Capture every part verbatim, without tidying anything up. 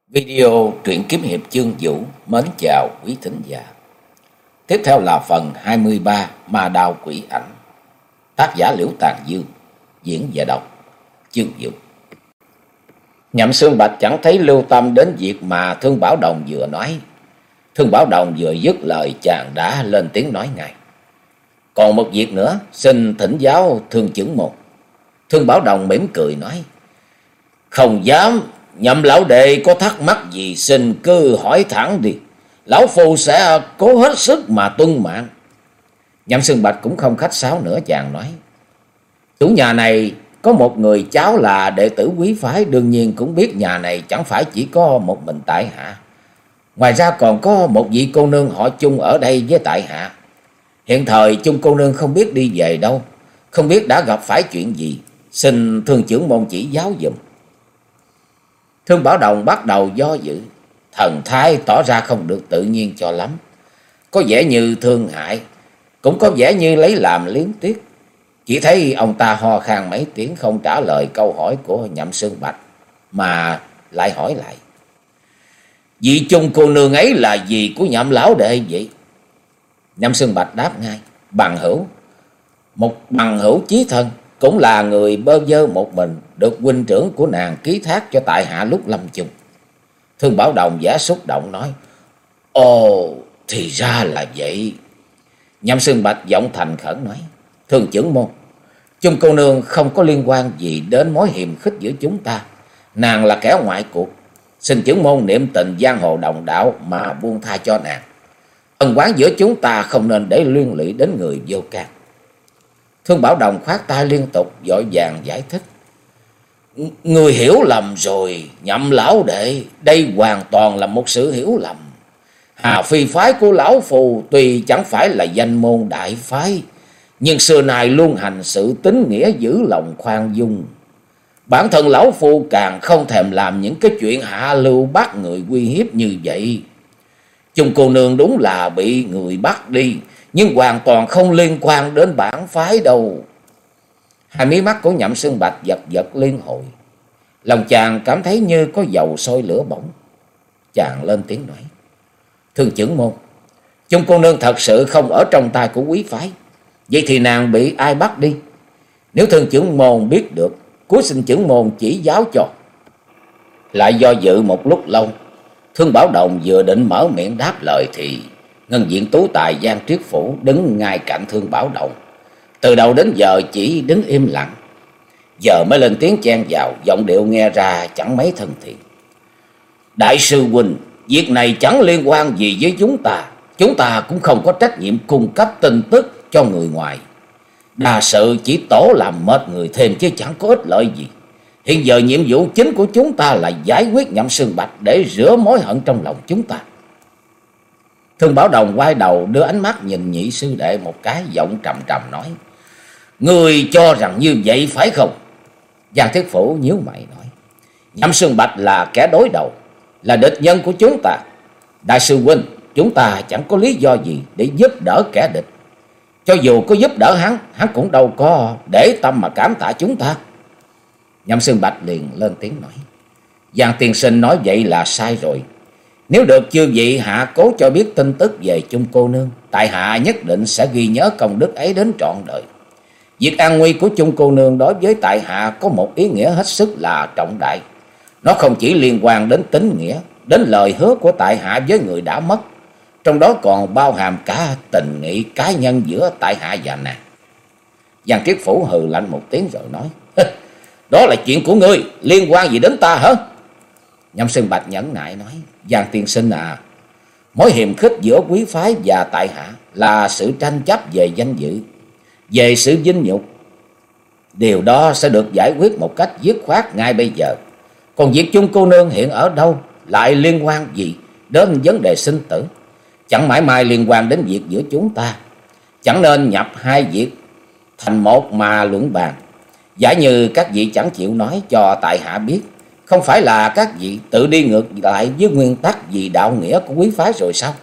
Video truyện kiếm hiệp chương vũ mến chào quý thính giả. Tiếp theo là phần hai mươi ba Ma Đao Quỷ Ảnh. Tác giả Liễu Tàn Dương, diễn và đọc chương vũ. Nhậm Xương Bạch chẳng thấy lưu tâm đến việc mà Thương Bảo Đồng vừa nói. Thương Bảo Đồng vừa dứt lời chàng đã lên tiếng nói ngay: "Còn một việc nữa, xin thỉnh giáo Thương Chưởng Môn." Thương Bảo Đồng mỉm cười nói: "Không dám. Nhậm lão đệ có thắc mắc gì xin cứ hỏi thẳng đi, lão phu sẽ cố hết sức mà tuân mạng." Nhậm Xương Bạch cũng không khách sáo nữa, chàng nói: "Chủ nhà này có một người cháu là đệ tử quý phái, đương nhiên cũng biết nhà này chẳng phải chỉ có một mình tại hạ. Ngoài ra còn có một vị cô nương họ Chung ở đây với tại hạ. Hiện thời Chung cô nương không biết đi về đâu, không biết đã gặp phải chuyện gì, xin Thương Chưởng Môn chỉ giáo giùm." Thương Bảo Đồng bắt đầu do dự, thần thái tỏ ra không được tự nhiên cho lắm, có vẻ như thương hại, cũng có vẻ như lấy làm liếng tiếc. Chỉ thấy ông ta ho khan mấy tiếng không trả lời câu hỏi của Nhậm Xương Bạch, mà lại hỏi lại: "Vị Chung cô nương ấy là gì của Nhậm lão đệ vậy?" Nhậm Xương Bạch đáp ngay: "Bằng hữu, một bằng hữu chí thân, cũng là người bơ vơ một mình, được huynh trưởng của nàng ký thác cho tại hạ lúc lâm chung." Thương Bảo Đồng giả xúc động nói: "Ồ, thì ra là vậy." Nhậm Xương Bạch giọng thành khẩn nói: "Thương Chưởng Môn, Chung cô nương không có liên quan gì đến mối hiềm khích giữa chúng ta, nàng là kẻ ngoại cuộc, xin Chưởng Môn niệm tình giang hồ đồng đạo mà buông tha cho nàng. Ân oán giữa chúng ta không nên để liên lụy đến người vô can." Thương Bảo Đồng khoát tay liên tục, vội vàng giải thích: "Người hiểu lầm rồi, Nhậm lão đệ, đây hoàn toàn là một sự hiểu lầm. Hà Phi phái của lão phù tuy chẳng phải là danh môn đại phái, nhưng xưa nay luôn hành sự tín nghĩa, giữ lòng khoan dung. Bản thân lão phu càng không thèm làm những cái chuyện hạ lưu bắt người uy hiếp như vậy. Chung cô nương đúng là bị người bắt đi, nhưng hoàn toàn không liên quan đến bản phái đâu." Hai mí mắt của Nhậm Xương Bạch giật giật liên hồi, lòng chàng cảm thấy như có dầu sôi lửa bỏng. Chàng lên tiếng nói: "Thương Chưởng Môn, Chung cô nương thật sự không ở trong tay của quý phái, vậy thì nàng bị ai bắt đi? Nếu Thương Chưởng Môn biết được, cuối xin Chưởng Môn chỉ giáo cho." Lại do dự một lúc lâu, Thương Bảo Đồng vừa định mở miệng đáp lời thì Ngân Diện Tú Tài Giang Triết Phủ đứng ngay cạnh Thương Bảo Đồng, từ đầu đến giờ chỉ đứng im lặng, giờ mới lên tiếng chen vào, giọng điệu nghe ra chẳng mấy thân thiện: "Đại sư huynh, việc này chẳng liên quan gì với chúng ta, chúng ta cũng không có trách nhiệm cung cấp tin tức cho người ngoài. Đa sự chỉ tổ làm mệt người thêm chứ chẳng có ích lợi gì. Hiện giờ nhiệm vụ chính của chúng ta là giải quyết Nhậm Xương Bạch để rửa mối hận trong lòng chúng ta." Thương Bảo Đồng quay đầu đưa ánh mắt nhìn nhị sư đệ một cái, giọng trầm trầm nói: "Người cho rằng như vậy phải không?" Giang Thiết Phủ nhíu mày nói: "Nhậm Xương Bạch là kẻ đối đầu, là địch nhân của chúng ta. Đại sư huynh, chúng ta chẳng có lý do gì để giúp đỡ kẻ địch. Cho dù có giúp đỡ hắn, hắn cũng đâu có để tâm mà cảm tạ chúng ta." Nhậm Xương Bạch liền lên tiếng nói: "Giang tiên sinh nói vậy là sai rồi. Nếu được chư vị hạ cố cho biết tin tức về Chung cô nương, tại hạ nhất định sẽ ghi nhớ công đức ấy đến trọn đời. Việc an nguy của Chung cô nương đối với tại hạ có một ý nghĩa hết sức là trọng đại. Nó không chỉ liên quan đến tín nghĩa, đến lời hứa của tại hạ với người đã mất, trong đó còn bao hàm cả tình nghị cá nhân giữa tại hạ và nàng." Giang Triết Phủ hừ lạnh một tiếng rồi nói: "Đó là chuyện của ngươi, liên quan gì đến ta hả?" Nhậm Xương Bạch nhẫn nại nói: "Giang tiên sinh à, mối hiềm khích giữa quý phái và tại hạ là sự tranh chấp về danh dự, về sự vinh nhục. Điều đó sẽ được giải quyết một cách dứt khoát ngay bây giờ. Còn việc Chung cô nương hiện ở đâu lại liên quan gì đến vấn đề sinh tử, chẳng mãi mãi liên quan đến việc giữa chúng ta. Chẳng nên nhập hai việc thành một mà luận bàn. Giả như các vị chẳng chịu nói cho tại hạ biết, không phải là các vị tự đi ngược lại với nguyên tắc vì đạo nghĩa của quý phái rồi sao?"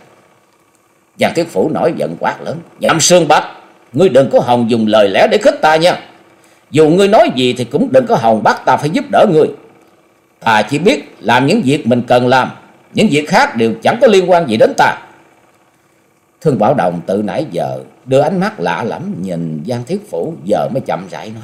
Giang Thiết Phủ nổi giận quát lớn: "Nhậm Xương Bạch, ngươi đừng có hòng dùng lời lẽ để khích ta nha. Dù ngươi nói gì thì cũng đừng có hòng bắt ta phải giúp đỡ ngươi. Ta chỉ biết làm những việc mình cần làm, những việc khác đều chẳng có liên quan gì đến ta. Thương Bảo Đồng từ nãy giờ đưa ánh mắt lạ lẫm nhìn Giang Thiết Phủ, giờ mới chậm rãi nói: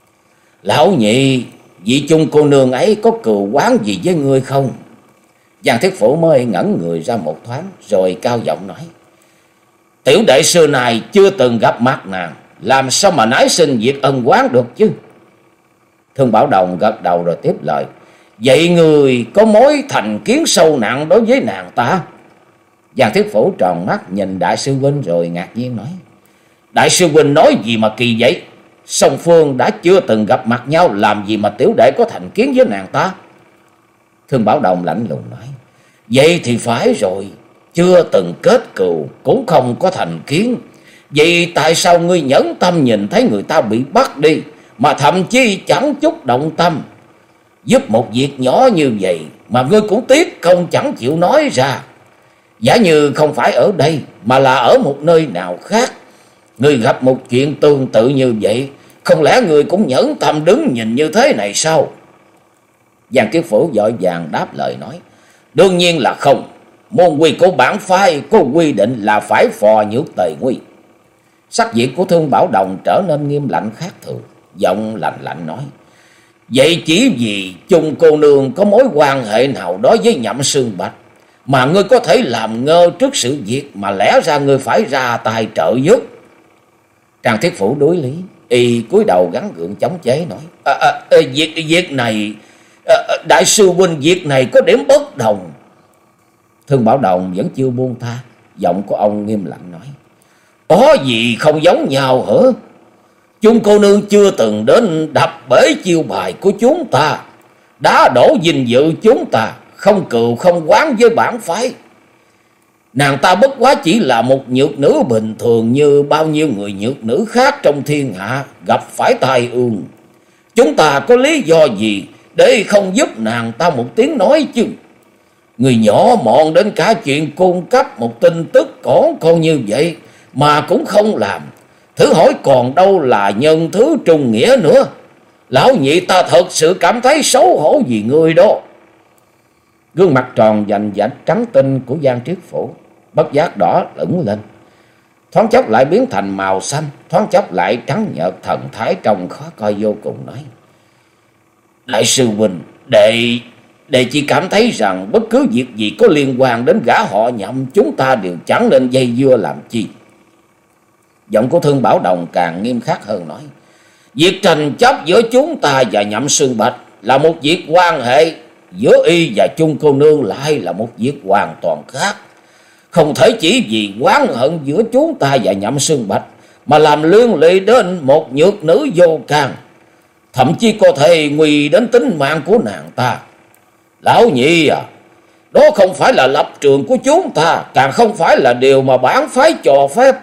Lão nhị, vị chung cô nương ấy có cừu oán gì với ngươi không? Giang Thiết Phủ mới ngẩn người ra một thoáng, rồi cao giọng nói: Tiểu đệ xưa này chưa từng gặp mặt nàng, làm sao mà nảy sinh việc ân oán được chứ? Thương Bảo Đồng gật đầu rồi tiếp lời: Vậy người có mối thành kiến sâu nặng đối với nàng ta? Giang Thiết Phủ tròn mắt nhìn đại sư huynh rồi ngạc nhiên nói: Đại sư huynh nói gì mà kỳ vậy? Song phương đã chưa từng gặp mặt nhau, làm gì mà tiểu đệ có thành kiến với nàng ta? Thương Bảo Đồng lạnh lùng nói: Vậy thì phải rồi, chưa từng kết cừu cũng không có thành kiến. Vậy tại sao ngươi nhẫn tâm nhìn thấy người ta bị bắt đi mà thậm chí chẳng chút động tâm? Giúp một việc nhỏ như vậy mà ngươi cũng tiếc không chẳng chịu nói ra. Giả như không phải ở đây mà là ở một nơi nào khác, ngươi gặp một chuyện tương tự như vậy, không lẽ ngươi cũng nhẫn tâm đứng nhìn như thế này sao? Giang Kiết Phủ vội vàng đáp lời nói: Đương nhiên là không. Môn quy của bản phái có quy định là phải phò nhược tề nguy. Sắc diện của Thương Bảo Đồng trở nên nghiêm lạnh khác thường, giọng lạnh lạnh nói: Vậy chỉ vì chung cô nương có mối quan hệ nào đó với Nhậm Sương Bạch mà ngươi có thể làm ngơ trước sự việc mà lẽ ra ngươi phải ra tay trợ giúp? Trang Thiết Phủ đối lý, y cúi đầu gắng gượng chống chế nói: à, à, à, việc việc này à, đại sư huynh, việc này có điểm bất đồng. Thương Bảo Đồng vẫn chưa buông tha, giọng của ông nghiêm lạnh nói: Có gì không giống nhau hả? Chung cô nương chưa từng đến đập bể chiêu bài của chúng ta, đá đổ vinh dự chúng ta, không cừu không oán với bản phái. Nàng ta bất quá chỉ là một nhược nữ bình thường như bao nhiêu người nhược nữ khác trong thiên hạ gặp phải tai ương. Chúng ta có lý do gì để không giúp nàng ta một tiếng nói chứ? Người nhỏ mọn đến cả chuyện cung cấp một tin tức còn con như vậy mà cũng không làm, thử hỏi còn đâu là nhân thứ trung nghĩa nữa. Lão nhị ta thật sự cảm thấy xấu hổ vì người đó. Gương mặt tròn dành dạch trắng tinh của Giang Triết Phủ bất giác đỏ ửng lên, thoáng chốc lại biến thành màu xanh, thoáng chốc lại trắng nhợt, thần thái trông khó coi vô cùng, nói: Đại sư huynh, đệ đệ chỉ cảm thấy rằng bất cứ việc gì có liên quan đến gã họ Nhậm, chúng ta đều chẳng nên dây dưa làm chi. Giọng của Thương Bảo Đồng càng nghiêm khắc hơn, nói: Việc tranh chấp giữa chúng ta và Nhậm Sương Bạch là một việc quan hệ, giữa y và chung cô nương lại là một việc hoàn toàn khác. Không thể chỉ vì oán hận giữa chúng ta và Nhậm Sương Bạch mà làm liên lụy đến một nhược nữ vô can, thậm chí có thể nguy đến tính mạng của nàng ta. Lão nhị à, đó không phải là lập trường của chúng ta, càng không phải là điều mà bản phái cho phép.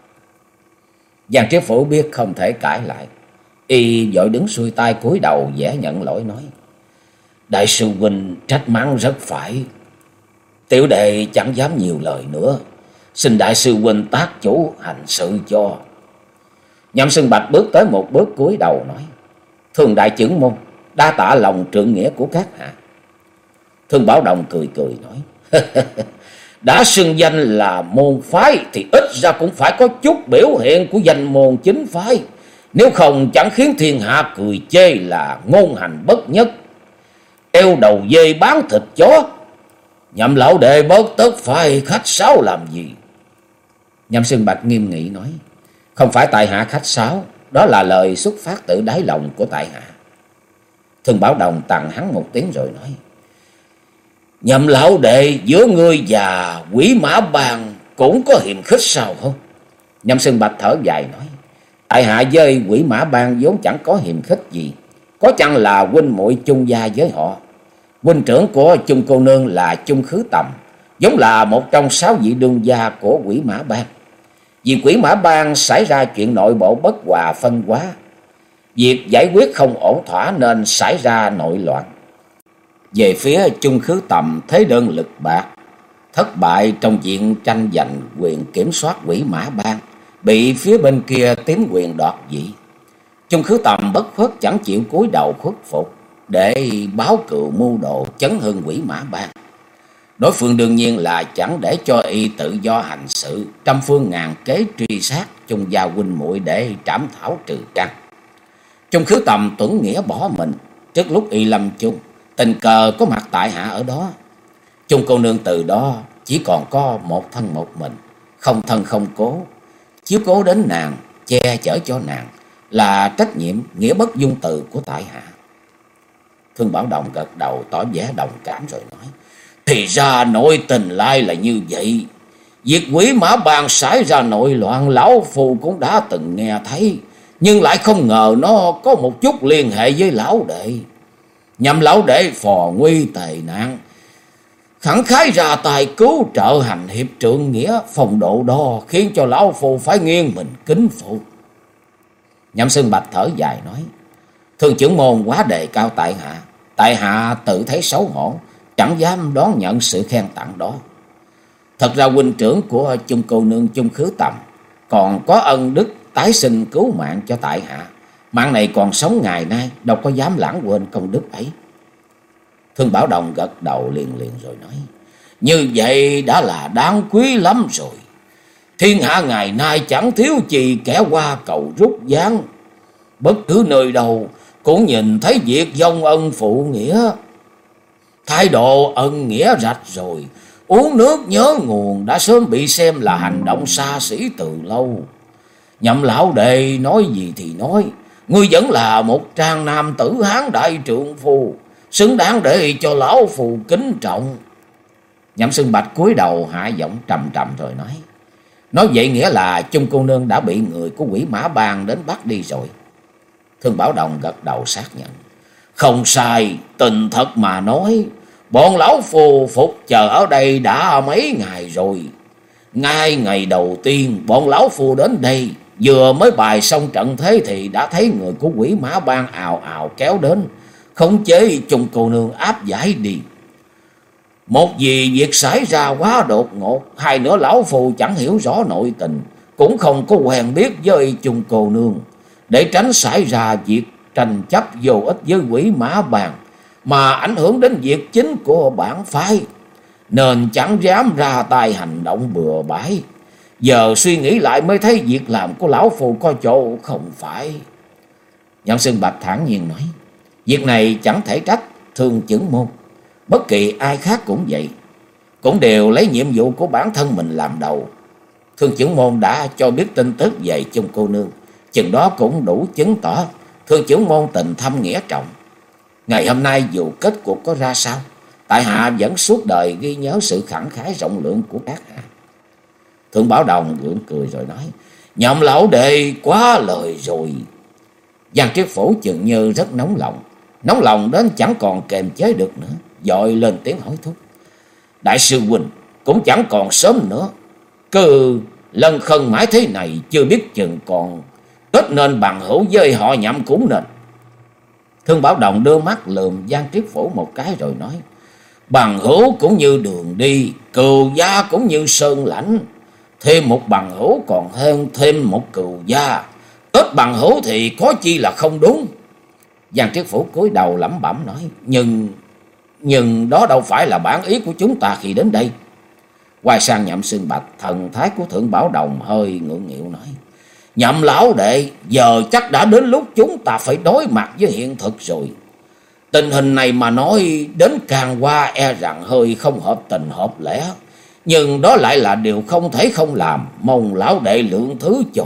Giang Triết Phủ biết không thể cãi lại, y vội đứng xuôi tay cúi đầu vẻ nhận lỗi, nói: Đại sư huynh trách mắng rất phải, tiểu đệ chẳng dám nhiều lời nữa, xin đại sư huynh tác chủ hành sự cho. Nhậm Sương Bạch bước tới một bước cúi đầu nói: Thường đại chưởng môn, đa tạ lòng trượng nghĩa của các hạ. Thương Bảo Đồng cười cười nói: Đã xưng danh là môn phái thì ít ra cũng phải có chút biểu hiện của danh môn chính phái, nếu không chẳng khiến thiên hạ cười chê là ngôn hành bất nhất, eo đầu dê bán thịt chó. Nhậm lão đệ bớt tất phải khách sáo làm gì? Nhậm Sương Bạch nghiêm nghị nói: Không phải tại hạ khách sáo, đó là lời xuất phát từ đáy lòng của tại hạ. Thương Bảo Đồng tặng hắn một tiếng rồi nói: Nhậm lão đệ, giữa ngươi và Quỷ Mã Bang cũng có hiềm khích sao không? Nhậm Sương Bạch thở dài nói: Tại hạ với Quỷ Mã Bang vốn chẳng có hiềm khích gì, có chăng là huynh muội chung gia với họ. Huynh trưởng của chung cô nương là Chung Khứ Tầm, giống là một trong sáu vị đương gia của Quỷ Mã Bang. Vì Quỷ Mã Bang xảy ra chuyện nội bộ bất hòa phân hóa, việc giải quyết không ổn thỏa nên xảy ra nội loạn. Về phía Chung Khứ Tầm thế đơn lực bạc, thất bại trong chuyện tranh giành quyền kiểm soát Quỷ Mã Bang, bị phía bên kia tiến quyền đoạt vị. Chung Khứ Tầm bất khuất chẳng chịu cúi đầu khuất phục, để báo cựu mưu đồ chấn hưng Quỷ Mã Bang. Đối phương đương nhiên là chẳng để cho y tự do hành sự, trăm phương ngàn kế truy sát chung gia huynh muội để trảm thảo trừ căn. Chung Khứ Tầm tuẫn nghĩa bỏ mình, trước lúc y lâm chung, tình cờ có mặt tại hạ ở đó. Chung cô nương từ đó chỉ còn có một thân một mình, không thân không cố, chiếu cố đến nàng, che chở cho nàng là trách nhiệm nghĩa bất dung từ của tại hạ. Thương Bảo Đồng gật đầu tỏ vẻ đồng cảm rồi nói: Thì ra nội tình lai là như vậy. Việc Quỷ Mã Bang xảy ra nội loạn, lão phù cũng đã từng nghe thấy, nhưng lại không ngờ nó có một chút liên hệ với lão đệ. Nhằm lão đệ phò nguy tề nạn, khẳng khái ra tài cứu trợ hành hiệp trượng nghĩa, phong độ đo khiến cho lão phù phải nghiêng mình kính phục. Nhậm Xương Bạch thở dài nói: Thương trưởng môn quá đề cao tại hạ, tại hạ tự thấy xấu hổ, chẳng dám đón nhận sự khen tặng đó. Thật ra huynh trưởng của Chung cô nương Chung Khứ Tầm còn có ân đức tái sinh cứu mạng cho tại hạ, mạng này còn sống ngày nay, đâu có dám lãng quên công đức ấy. Thương Bảo Đồng gật đầu liền liền rồi nói: Như vậy đã là đáng quý lắm rồi. Thiên hạ ngày nay chẳng thiếu gì kẻ qua cầu rút gián, bất cứ nơi đâu cũng nhìn thấy việc dông ân phụ nghĩa. Thái độ ân nghĩa rạch rồi, uống nước nhớ nguồn đã sớm bị xem là hành động xa xỉ từ lâu. Nhậm lão đệ nói gì thì nói, ngươi vẫn là một trang nam tử hán đại trượng phu, xứng đáng để cho lão phù kính trọng. Nhậm Xương Bạch cúi đầu hạ giọng trầm trầm rồi nói: Nói vậy nghĩa là Chung cô nương đã bị người của Quỷ Mã Bang đến bắt đi rồi. Thương Bảo Đồng gật đầu xác nhận: Không sai, tình thật mà nói, bọn lão phù phục chờ ở đây đã mấy ngày rồi. Ngay ngày đầu tiên bọn lão phù đến đây, vừa mới bài xong trận thế thì đã thấy người của Quỷ Mã Bang ào ào kéo đến, khống chế Chung cô nương áp giải đi. Một vì việc xảy ra quá đột ngột, hai nữa lão phù chẳng hiểu rõ nội tình, cũng không có quen biết với Chung cô nương, để tránh xảy ra việc tranh chấp vô ích với Quỷ Mã Bang mà ảnh hưởng đến việc chính của bản phái, nên chẳng dám ra tay hành động bừa bãi. Giờ suy nghĩ lại mới thấy việc làm của lão phù có chỗ không phải. Nhậm Xương Bạch thản nhiên nói: Việc này chẳng thể trách Thương trưởng môn, bất kỳ ai khác cũng vậy, cũng đều lấy nhiệm vụ của bản thân mình làm đầu. Thương trưởng môn đã cho biết tin tức về Chung cô nương, chừng đó cũng đủ chứng tỏ Thương trưởng môn tình thâm nghĩa trọng. Ngày hôm nay dù kết cuộc có ra sao, tại hạ vẫn suốt đời ghi nhớ sự khẳng khái rộng lượng của các hạ. Thương Bảo Đồng gượng cười rồi nói: Nhậm lão đệ quá lời rồi. Giang Triết Phổ chừng như rất nóng lòng, nóng lòng đến chẳng còn kềm chế được nữa, vội lên tiếng hỏi thúc: Đại sư huynh cũng chẳng còn sớm nữa, cứ lần khân mãi thế này chưa biết chừng còn kết nên bằng hữu với họ Nhậm cũng nên. Thương Bảo Đồng đưa mắt lườm Giang Triết Phổ một cái rồi nói: Bằng hữu cũng như đường đi, cừu gia cũng như sơn lãnh, thêm một bằng hữu còn hơn thêm một cừu gia, kết bằng hữu thì có chi là không đúng. Giang Triết Phổ cúi đầu lẩm bẩm nói: Nhưng Nhưng đó đâu phải là bản ý của chúng ta khi đến đây. Quay sang Nhậm Xương Bạch, thần thái của Thượng Bảo Đồng hơi ngượng nghịu nói: Nhậm lão đệ, giờ chắc đã đến lúc chúng ta phải đối mặt với hiện thực rồi. Tình hình này mà nói đến càng qua e rằng hơi không hợp tình hợp lẽ, nhưng đó lại là điều không thể không làm, mong lão đệ lượng thứ cho.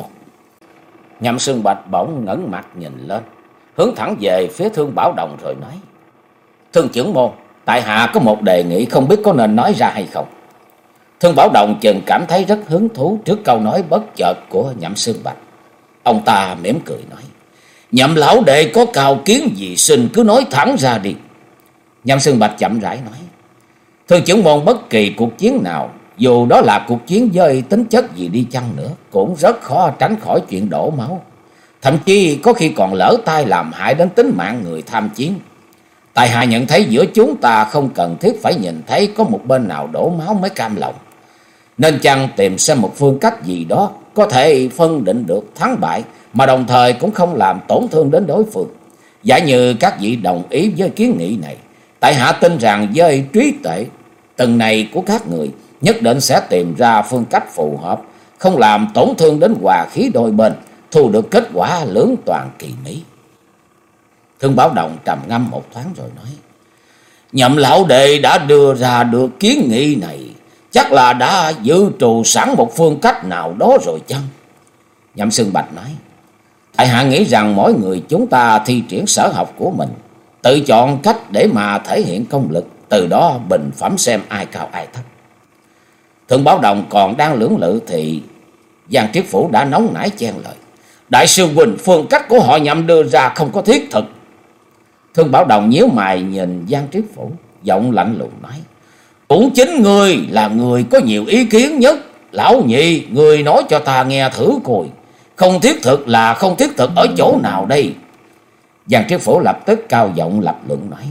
Nhậm Xương Bạch bỗng ngẩng mặt nhìn lên, hướng thẳng về phía Thương Bảo Đồng rồi nói: Thương trưởng môn, tại hạ có một đề nghị không biết có nên nói ra hay không. Thương Bảo Đồng chừng cảm thấy rất hứng thú trước câu nói bất chợt của Nhậm Xương Bạch. Ông ta mỉm cười nói: Nhậm lão đệ có cao kiến gì xin cứ nói thẳng ra đi. Nhậm Xương Bạch chậm rãi nói: Thương trưởng môn, bất kỳ cuộc chiến nào, dù đó là cuộc chiến với tính chất gì đi chăng nữa, cũng rất khó tránh khỏi chuyện đổ máu, thậm chí có khi còn lỡ tay làm hại đến tính mạng người tham chiến. Tại hạ nhận thấy giữa chúng ta không cần thiết phải nhìn thấy có một bên nào đổ máu mới cam lòng, nên chăng tìm xem một phương cách gì đó có thể phân định được thắng bại, mà đồng thời cũng không làm tổn thương đến đối phương. Giả như các vị đồng ý với kiến nghị này, tại hạ tin rằng với trí tuệ từng này của các người, nhất định sẽ tìm ra phương cách phù hợp, không làm tổn thương đến hòa khí đôi bên, thu được kết quả lưỡng toàn kỳ mỹ. Thương Bảo Đồng trầm ngâm một thoáng rồi nói: Nhậm lão đệ đã đưa ra được kiến nghị này, chắc là đã dự trù sẵn một phương cách nào đó rồi chăng? Nhậm Xương Bạch nói: tại hạ nghĩ rằng mỗi người chúng ta thi triển sở học của mình, tự chọn cách để mà thể hiện công lực, từ đó bình phẩm xem ai cao ai thấp. Thương Bảo Đồng còn đang lưỡng lự thì Giang Triết Phủ đã nóng nảy chen lời: Đại sư huynh, phương cách của họ Nhậm đưa ra không có thiết thực. Thương Bảo Đồng nhíu mày nhìn Giang Triết Phủ, giọng lạnh lùng nói: cũng chính ngươi là người có nhiều ý kiến nhất. Lão nhị, người nói cho ta nghe thử coi, không thiết thực là không thiết thực ở chỗ nào đây? Giang Triết Phủ lập tức cao giọng lập luận nói: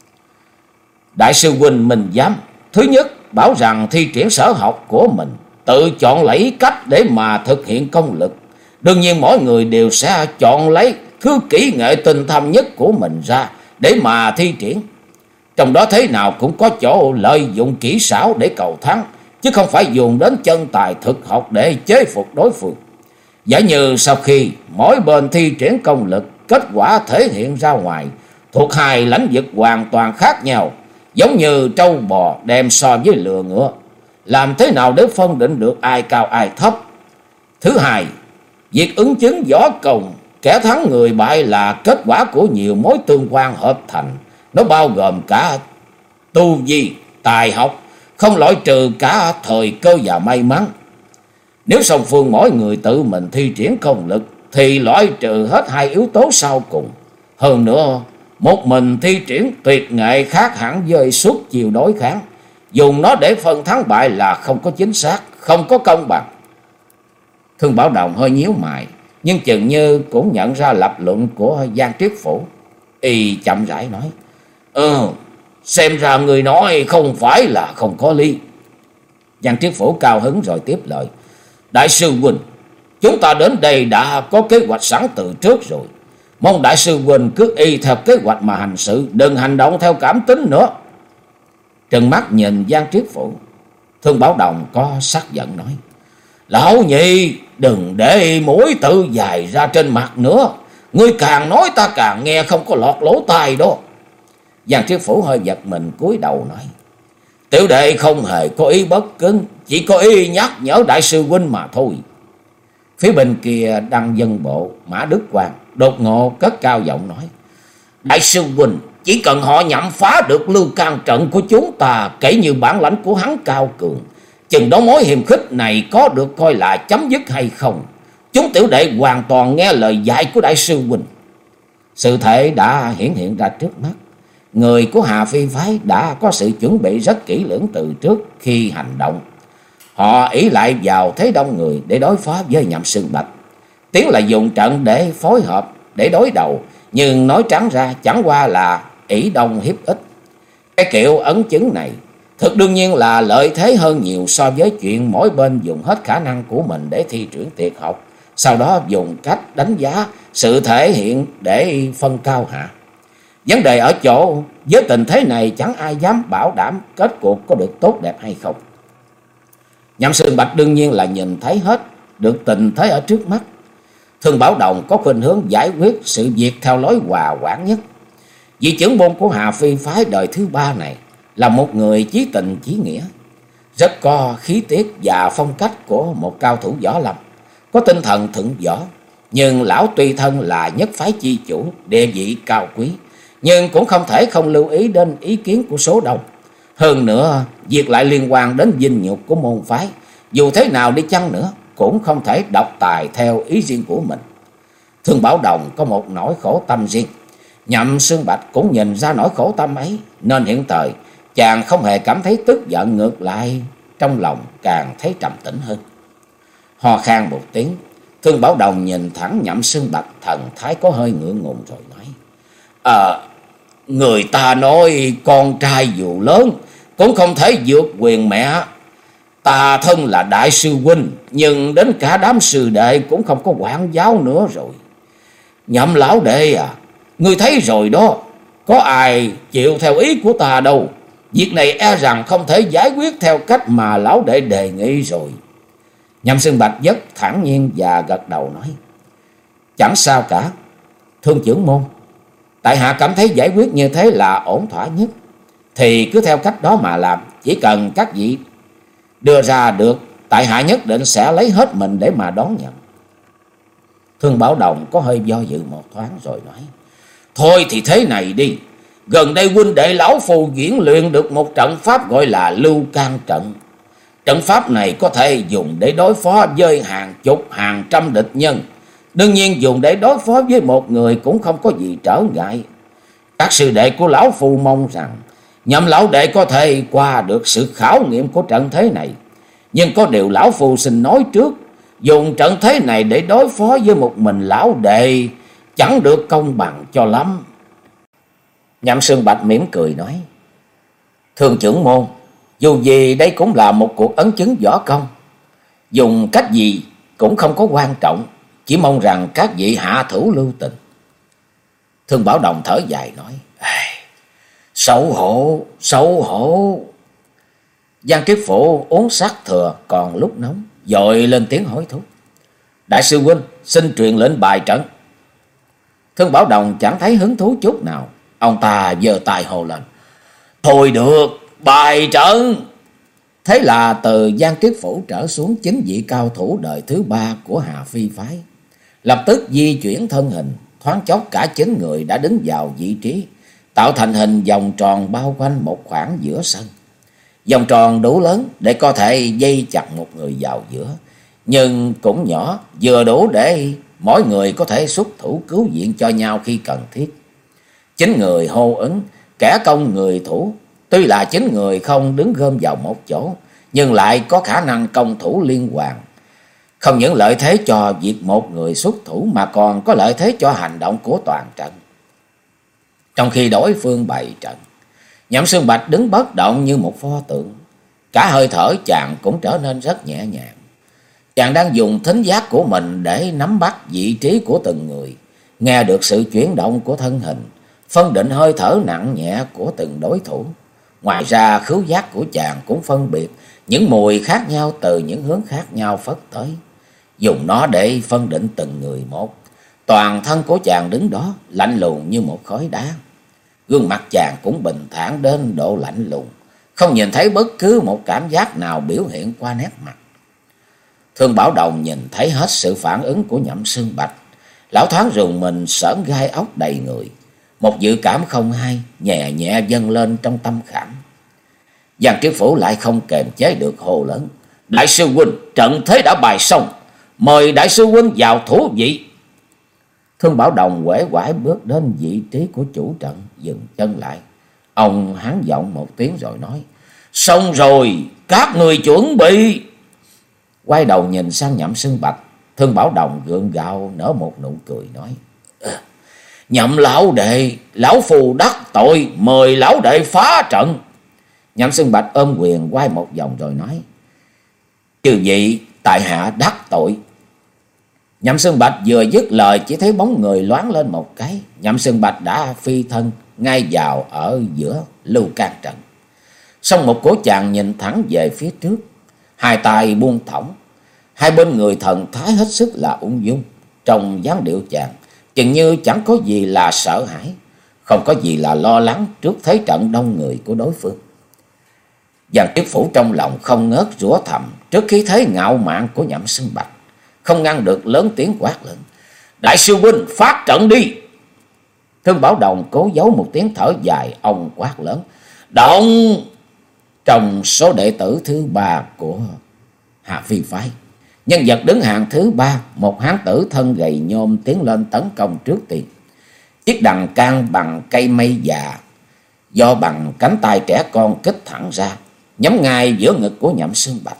đại sư huynh mình dám, thứ nhất bảo rằng thi triển sở học của mình, tự chọn lấy cách để mà thực hiện công lực. Đương nhiên mỗi người đều sẽ chọn lấy thứ kỹ nghệ tinh thâm nhất của mình ra để mà thi triển. Trong đó thế nào cũng có chỗ lợi dụng kỹ xảo để cầu thắng, chứ không phải dùng đến chân tài thực học để chế phục đối phương. Giả như sau khi mỗi bên thi triển công lực, kết quả thể hiện ra ngoài thuộc hai lãnh vực hoàn toàn khác nhau, giống như trâu bò đem so với lừa ngựa, làm thế nào để phân định được ai cao ai thấp? Thứ hai, việc ứng chứng võ công, kẻ thắng người bại là kết quả của nhiều mối tương quan hợp thành, nó bao gồm cả tu vi, tài học, không loại trừ cả thời cơ và may mắn. Nếu song phương mỗi người tự mình thi triển công lực thì loại trừ hết hai yếu tố sau cùng. Hơn nữa, một mình thi triển tuyệt nghệ khác hẳn với suốt chiều đối kháng, dùng nó để phân thắng bại là không có chính xác, không có công bằng. Thương Bảo Đồng hơi nhíu mày, nhưng chừng như cũng nhận ra lập luận của Giang Triết Phủ. Y chậm rãi nói: Ừ, xem ra người nói không phải là không có lý. Giang Triết Phủ cao hứng rồi tiếp lời: đại sư huynh, chúng ta đến đây đã có kế hoạch sẵn từ trước rồi. Mong đại sư huynh cứ y theo kế hoạch mà hành sự, đừng hành động theo cảm tính nữa. Trừng mắt nhìn Giang Triết Phủ, Thương Bảo Đồng có sắc giận nói: lão nhị, đừng để mũi tự dài ra trên mặt nữa. Ngươi càng nói ta càng nghe không có lọt lỗ tai đó. Giang Triết Phủ hơi giật mình cúi đầu nói: tiểu đệ không hề có ý bất kính, chỉ có ý nhắc nhở đại sư huynh mà thôi. Phía bên kia Đăng Dân Bộ, Mã Đức Quang đột ngột cất cao giọng nói: đại sư huynh, chỉ cần họ nhậm phá được lưu can trận của chúng ta, kể như bản lãnh của hắn cao cường, chừng đó mối hiềm khích này có được coi là chấm dứt hay không, chúng tiểu đệ hoàn toàn nghe lời dạy của đại sư huynh. Sự thể đã hiển hiện ra trước mắt. Người của Hà Phi phái đã có sự chuẩn bị rất kỹ lưỡng từ trước khi hành động. Họ ỷ lại vào thế đông người để đối phó với Nhậm Xương Bạch, tiếng là dùng trận để phối hợp, để đối đầu, nhưng nói trắng ra chẳng qua là ỷ đông hiếp ít. Cái kiểu ấn chứng này thực đương nhiên là lợi thế hơn nhiều so với chuyện mỗi bên dùng hết khả năng của mình để thi triển tuyệt học, sau đó dùng cách đánh giá sự thể hiện để phân cao hạ. Vấn đề ở chỗ với tình thế này chẳng ai dám bảo đảm kết cuộc có được tốt đẹp hay không. Nhậm Xương Bạch đương nhiên là nhìn thấy hết được tình thế ở trước mắt. Thương Bảo Đồng có khuynh hướng giải quyết sự việc theo lối hòa quản nhất. Vị trưởng môn của Hà Phi phái đời thứ ba này là một người chí tình chí nghĩa, rất có khí tiết và phong cách của một cao thủ võ lâm, có tinh thần thuận võ. Nhưng lão tuy thân là nhất phái chi chủ, địa vị cao quý, nhưng cũng không thể không lưu ý đến ý kiến của số đông. Hơn nữa, việc lại liên quan đến vinh nhục của môn phái, dù thế nào đi chăng nữa cũng không thể độc tài theo ý riêng của mình. Thương Bảo Đồng có một nỗi khổ tâm riêng, Nhậm Xương Bạch cũng nhìn ra nỗi khổ tâm ấy, nên hiện thời chàng không hề cảm thấy tức giận, ngược lại trong lòng càng thấy trầm tĩnh hơn. Ho khan một tiếng, Thương Bảo Đồng nhìn thẳng Nhậm Xương Bạch, thần thái có hơi ngượng ngùng rồi nói: Ờ, người ta nói con trai dù lớn cũng không thể vượt quyền mẹ. Ta thân là đại sư huynh, nhưng đến cả đám sư đệ cũng không có quản giáo nữa rồi. Nhậm lão đệ à, Ngươi thấy rồi đó, có ai chịu theo ý của ta đâu. Việc này e rằng không thể giải quyết theo cách mà lão đệ đề nghị rồi. Nhậm Xương Bạch rất thản nhiên và gật đầu nói: Chẳng sao cả, Thương trưởng môn. Tại hạ cảm thấy giải quyết như thế là ổn thỏa nhất, thì cứ theo cách đó mà làm. Chỉ cần các vị đưa ra được, tại hạ nhất định sẽ lấy hết mình để mà đón nhận. Thương Bảo Đồng có hơi do dự một thoáng rồi nói: Thôi thì thế này đi. Gần đây huynh đệ lão phù diễn luyện được một trận pháp gọi là Lưu Can trận. Trận pháp này có thể dùng để đối phó với hàng chục hàng trăm địch nhân. Đương nhiên dùng để đối phó với một người cũng không có gì trở ngại. Các sư đệ của lão phù mong rằng Nhậm lão đệ có thể qua được sự khảo nghiệm của trận thế này. Nhưng có điều lão phù xin nói trước, dùng trận thế này để đối phó với một mình lão đệ chẳng được công bằng cho lắm. Nhậm Xương Bạch mỉm cười nói: Thương trưởng môn, dù gì đây cũng là một cuộc ấn chứng võ công. Dùng cách gì cũng không có quan trọng, chỉ mong rằng các vị hạ thủ lưu tình. Thương Bảo Đồng thở dài nói: Xấu hổ, xấu hổ. Giang Kiếp Phụ uống sắc thừa còn lúc nóng, vội lên tiếng hối thúc: Đại sư huynh, xin truyền lệnh bài trận. Thương Bảo Đồng chẳng thấy hứng thú chút nào. Ông ta giơ tay hô lên: Thôi được, bài trận. Thế là từ Giang Kiếp Phủ trở xuống chính vị cao thủ đời thứ ba của Hà Phi phái lập tức di chuyển thân hình, thoáng chốc cả chín người đã đứng vào vị trí, tạo thành hình vòng tròn bao quanh một khoảng giữa sân. Vòng tròn đủ lớn để có thể dây chặt một người vào giữa, nhưng cũng nhỏ, vừa đủ để mỗi người có thể xuất thủ cứu viện cho nhau khi cần thiết. Chín người hô ứng, kẻ công người thủ. Tuy là chín người không đứng gom vào một chỗ, nhưng lại có khả năng công thủ liên hoàn. Không những lợi thế cho việc một người xuất thủ, mà còn có lợi thế cho hành động của toàn trận. Trong khi đối phương bày trận, Nhậm Xương Bạch đứng bất động như một pho tượng. Cả hơi thở chàng cũng trở nên rất nhẹ nhàng. Chàng đang dùng thính giác của mình để nắm bắt vị trí của từng người, nghe được sự chuyển động của thân hình, phân định hơi thở nặng nhẹ của từng đối thủ. Ngoài ra khứu giác của chàng cũng phân biệt những mùi khác nhau từ những hướng khác nhau phất tới, dùng nó để phân định từng người một. Toàn thân của chàng đứng đó lạnh lùng như một khối đá. Gương mặt chàng cũng bình thản đến độ lạnh lùng, không nhìn thấy bất cứ một cảm giác nào biểu hiện qua nét mặt. Thương Bảo Đồng nhìn thấy hết sự phản ứng của Nhậm Xương Bạch. Lão thoáng rùng mình, sởn gai ốc đầy người. Một dự cảm không hay nhẹ nhẹ dâng lên trong tâm khảm. Giang Kiếp Phủ lại không kềm chế được hô lớn: Đại sư huynh, trận thế đã bài xong, mời đại sư huynh vào thủ vị. Thương Bảo Đồng uể oải bước đến vị trí của chủ trận, dừng chân lại. Ông hắn giọng một tiếng rồi nói: Xong rồi, các người chuẩn bị. Quay đầu nhìn sang Nhậm Xương Bạch, Thương Bảo Đồng gượng gạo nở một nụ cười nói: Nhậm lão đệ, lão phù đắc tội, mời lão đệ phá trận. Nhậm Xương Bạch ôm quyền quay một vòng rồi nói: Chư vị, tại hạ đắc tội. Nhậm Xương Bạch vừa dứt lời, chỉ thấy bóng người loáng lên một cái. Nhậm Xương Bạch đã phi thân ngay vào ở giữa Lưu Can trận. Xong một cổ chàng nhìn thẳng về phía trước, hai tay buông thõng, hai bên người thần thái hết sức là ung dung. Trong dáng điệu chàng chừng như chẳng có gì là sợ hãi, không có gì là lo lắng trước thế trận đông người của đối phương. Giang Kiếp Phủ trong lòng không ngớt rủa thầm trước khí thế ngạo mạn của Nhậm Xương Bạch, không ngăn được lớn tiếng quát lên: Đại sư huynh, phát trận đi. Thương Bảo Đồng cố giấu một tiếng thở dài, ông quát lớn: Động! Trong số đệ tử thứ ba của Hà Phi phái, nhân vật đứng hàng thứ ba, một hán tử thân gầy nhôm tiến lên tấn công trước tiên. Chiếc đằng can bằng cây mây già, do bằng cánh tay trẻ con kích thẳng ra, nhắm ngay giữa ngực của Nhậm Xương Bạch.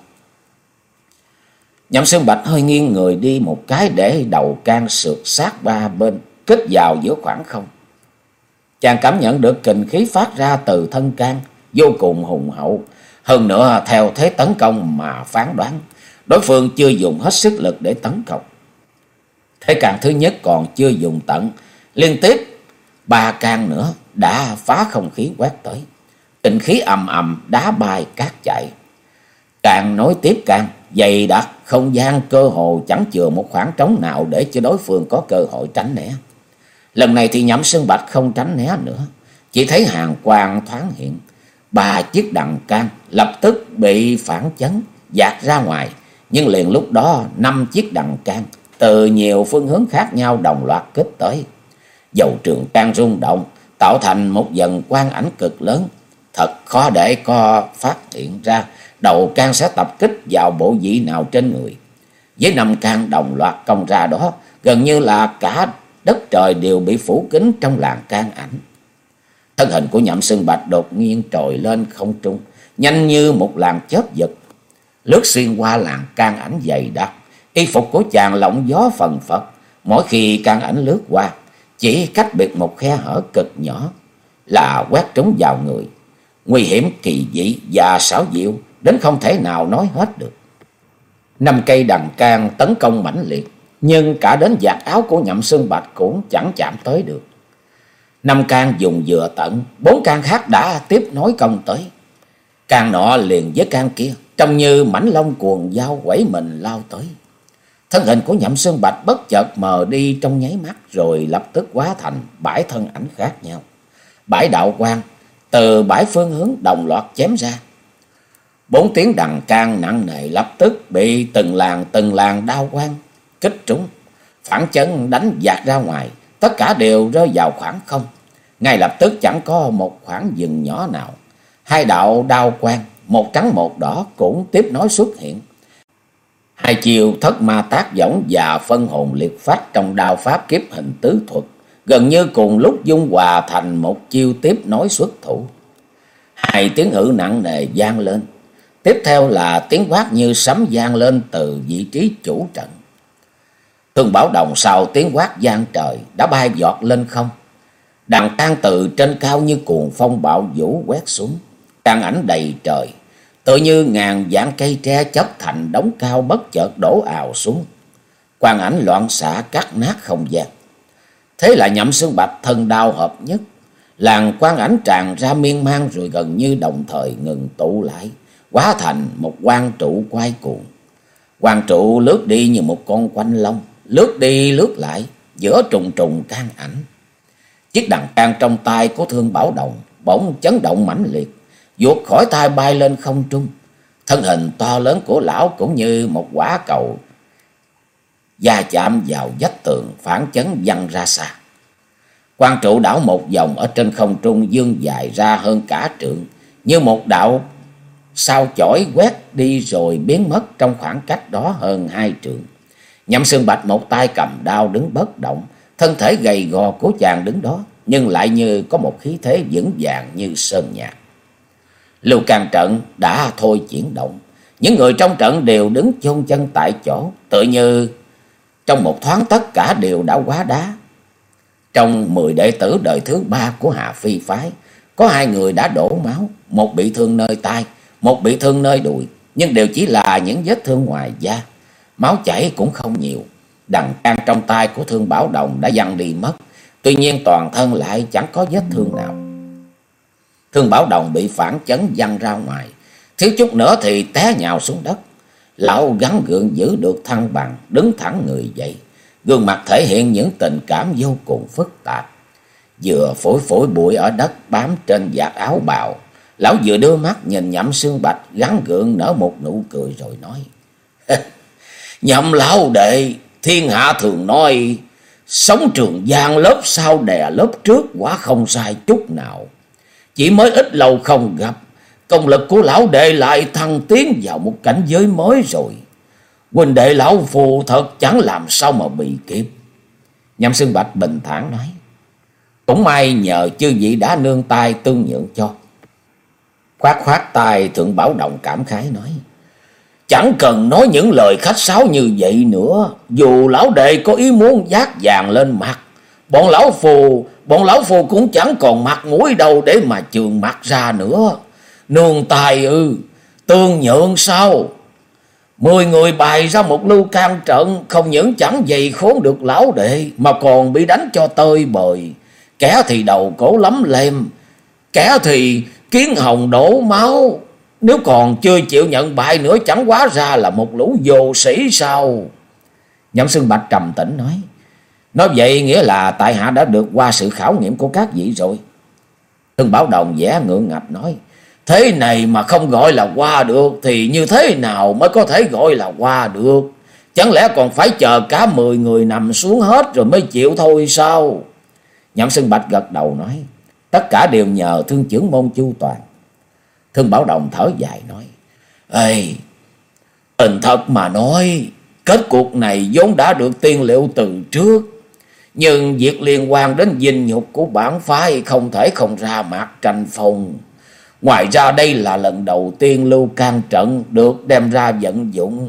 Nhậm Xương Bạch hơi nghiêng người đi một cái để đầu can sượt sát ba bên, kích vào giữa khoảng không. Chàng cảm nhận được kình khí phát ra từ thân can vô cùng hùng hậu. Hơn nữa, theo thế tấn công mà phán đoán, đối phương chưa dùng hết sức lực để tấn công. Thế can thứ nhất còn chưa dùng tận, liên tiếp Ba can nữa đã phá không khí quét tới. Kinh khí ầm ầm, đá bay cát chạy. Càng nối tiếp càng dày đặc, không gian cơ hồ chẳng chừa một khoảng trống nào để cho đối phương có cơ hội tránh né. Lần này thì Nhậm Sơn Bạch không tránh né nữa, chỉ thấy hàng quang thoáng hiện. Ba chiếc đằng can lập tức bị phản chấn dạt ra ngoài, nhưng liền lúc đó năm chiếc đằng can từ nhiều phương hướng khác nhau đồng loạt kích tới. Dầu trường can rung động, tạo thành một dần quang ảnh cực lớn. Thật khó để có phát hiện ra đầu can sẽ tập kích vào bộ vị nào trên người. Với năm can đồng loạt công ra đó, gần như là cả đất trời đều bị phủ kín trong làn can ảnh. Thân hình của Nhậm Sơn Bạch đột nhiên trồi lên không trung, nhanh như một làn chớp giật, lướt xuyên qua làn can ảnh dày đặc. Y phục của chàng lộng gió phần phật, mỗi khi can ảnh lướt qua, chỉ cách biệt một khe hở cực nhỏ là quét trúng vào người. Nguy hiểm, kỳ dị và xảo diệu đến không thể nào nói hết được. Năm cây đằng can tấn công mãnh liệt, nhưng cả đến vạt áo của Nhậm Sơn Bạch cũng chẳng chạm tới được. Năm can dùng vừa tận, bốn can khác đã tiếp nối công tới. Can nọ liền với can kia, trông như mãnh long cuồng dao quẩy mình lao tới. Thân hình của Nhậm Sơn Bạch bất chợt mờ đi trong nháy mắt, rồi lập tức hóa thành bảy thân ảnh khác nhau. Bảy đạo quang từ bảy phương hướng đồng loạt chém ra. Bốn tiếng đằng can nặng nề lập tức bị từng làn từng làn đao quang kích trúng, phản chấn đánh dạt ra ngoài. Tất cả đều rơi vào khoảng không. Ngay lập tức chẳng có một khoảng dừng nhỏ nào. Hai đạo đao quang, một trắng một đỏ cũng tiếp nối xuất hiện. Hai chiêu thất ma tác võng và phân hồn liệt phách trong đao pháp kiếp hình tứ thuật gần như cùng lúc dung hòa thành một chiêu tiếp nối xuất thủ. Hai tiếng hử nặng nề vang lên, tiếp theo là tiếng quát như sấm vang lên từ vị trí chủ trận. Thương Bảo Đồng sau tiếng quát vang trời đã bay giọt lên không. Đằng can từ trên cao như cuồng phong bạo vũ quét xuống, can ảnh đầy trời, tự như ngàn vạn cây tre chất thành đống cao bất chợt đổ ào xuống. Quang ảnh loạn xạ cắt nát không gian. Thế là Nhậm Sơn Bạch thân đao hợp nhất, làn quang ảnh tràn ra miên man, rồi gần như đồng thời ngừng tụ lại, hóa thành một quang trụ quay cuồng. Quang trụ lướt đi như một con quanh long, lướt đi lướt lại giữa trùng trùng can ảnh. Chiếc đằng can trong tay của Thương Bảo Đồng bỗng chấn động mãnh liệt, vụt khỏi tay bay lên không trung. Thân hình to lớn của lão cũng như một quả cầu va chạm vào vách tường, phản chấn văng ra xa. Quang trụ đảo một vòng ở trên không trung, dương dài ra hơn cả trượng, như một đạo sao chổi quét đi rồi biến mất trong khoảng cách đó hơn hai trượng. Nhậm Sơn Bạch một tay cầm đao đứng bất động, thân thể gầy gò của chàng đứng đó, nhưng lại như có một khí thế vững vàng như sơn nhạc. Lưu can trận đã thôi chuyển động, những người trong trận đều đứng chôn chân tại chỗ, tự như trong một thoáng tất cả đều đã hóa đá. Trong mười đệ tử đời thứ ba của Hà Phi phái, có hai người đã đổ máu, một bị thương nơi tai, một bị thương nơi đùi, nhưng đều chỉ là những vết thương ngoài da, máu chảy cũng không nhiều. Đằng can trong tay của Thương Bảo Đồng đã văng đi mất, tuy nhiên toàn thân lại chẳng có vết thương nào. Thương Bảo Đồng bị phản chấn văng ra ngoài, thiếu chút nữa thì té nhào xuống đất. Lão gắng gượng giữ được thăng bằng, đứng thẳng người dậy, gương mặt thể hiện những tình cảm vô cùng phức tạp. Vừa phủi phủi bụi ở đất bám trên vạt áo bào, lão vừa đưa mắt nhìn Nhậm Sơn Bạch, gắng gượng nở một nụ cười rồi nói: Nhậm lão đệ, thiên hạ thường nói sống trường giang lớp sau đè lớp trước, quả không sai chút nào. Chỉ mới ít lâu không gặp, công lực của lão đệ lại thăng tiến vào một cảnh giới mới rồi. Huynh đệ lão phù thật chẳng làm sao mà bị kịp. Nhậm Sơn Bạch bình thản nói: Cũng may nhờ chư vị đã nương tay tương nhượng cho. Khoát khoát tay, Thượng Bảo Đồng cảm khái nói: Chẳng cần nói những lời khách sáo như vậy nữa. Dù lão đệ có ý muốn vác vàng lên mặt, bọn lão phù Bọn lão phù cũng chẳng còn mặt mũi đâu để mà chường mặt ra nữa. Nương tài ư? Tương nhượng sao? Mười người bày ra một lưu can trận, không những chẳng dày khốn được lão đệ, mà còn bị đánh cho tơi bời. kẻ thì đầu cổ lấm lem, kẻ thì kiến hồng đổ máu. Nếu còn chưa chịu nhận bại nữa, chẳng hóa ra là một lũ vô sĩ sao? Nhậm Xương Bạch trầm tĩnh nói. Nói vậy nghĩa là tại hạ đã được qua sự khảo nghiệm của các vị rồi. Thương Bảo Đồng vẻ ngượng ngập nói. Thế này mà không gọi là qua được thì như thế nào mới có thể gọi là qua được? Chẳng lẽ còn phải chờ cả mười người nằm xuống hết rồi mới chịu thôi sao? Nhậm Xương Bạch gật đầu nói. Tất cả đều nhờ Thương trưởng môn chu toàn. Thương Bảo Đồng thở dài nói. Ê, tình thật mà nói, kết cuộc này vốn đã được tiên liệu từ trước. Nhưng việc liên quan đến vinh nhục của bản phái không thể không ra mặt tranh phong. Ngoài ra đây là lần đầu tiên Lưu Can trận được đem ra vận dụng.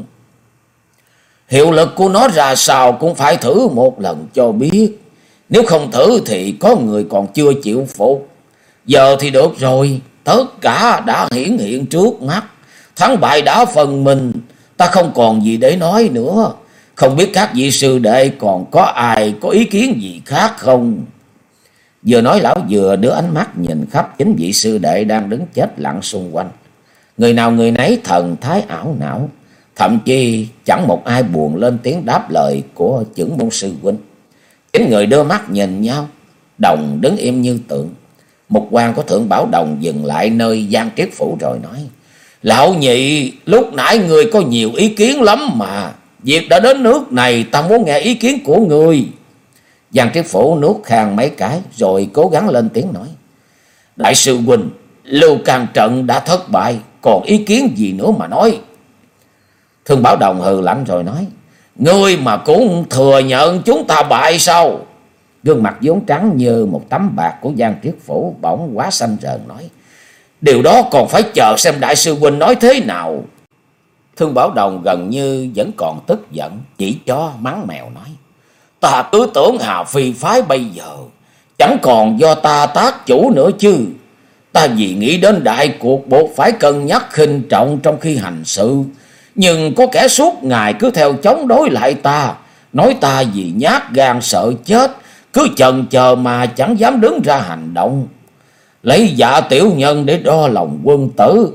Hiệu lực của nó ra sao cũng phải thử một lần cho biết. Nếu không thử thì có người còn chưa chịu phục. Giờ thì được rồi, tất cả đã hiển hiện trước mắt. Thắng bại đã phân minh, ta không còn gì để nói nữa. Không biết các vị sư đệ còn có ai có ý kiến gì khác không? Vừa nói lão vừa đưa ánh mắt nhìn khắp chính vị sư đệ đang đứng chết lặng xung quanh. Người nào người nấy thần thái ảo não, thậm chí chẳng một ai buồn lên tiếng đáp lời của trưởng môn sư huynh. Chính người đưa mắt nhìn nhau, Đồng đứng im như tượng. Một quan của Thượng Bảo Đồng dừng lại nơi Giang Triết Phủ rồi nói. Lão nhị, lúc nãy người có nhiều ý kiến lắm mà. Việc đã đến nước này, ta muốn nghe ý kiến của người. Giang Triết Phủ nuốt khang mấy cái rồi cố gắng lên tiếng nói. Đại sư huynh, Lưu Can trận đã thất bại, còn ý kiến gì nữa mà nói? Thương Bảo Đồng hừ lạnh rồi nói. Ngươi mà cũng thừa nhận chúng ta bại sao? Gương mặt vốn trắng như một tấm bạc của Giang Triết Phủ bỗng quá xanh rờn nói. Điều đó còn phải chờ xem đại sư huynh nói thế nào. Thương Bảo Đồng gần như vẫn còn tức giận, chỉ cho mắng mèo nói. Ta cứ tưởng Hà Phi phái bây giờ chẳng còn do ta tác chủ nữa chứ. Ta vì nghĩ đến đại cuộc buộc phải cân nhắc khinh trọng trong khi hành sự. Nhưng có kẻ suốt ngày cứ theo chống đối lại ta, nói ta vì nhát gan sợ chết, cứ chần chờ mà chẳng dám đứng ra hành động, lấy dạ tiểu nhân để đo lòng quân tử.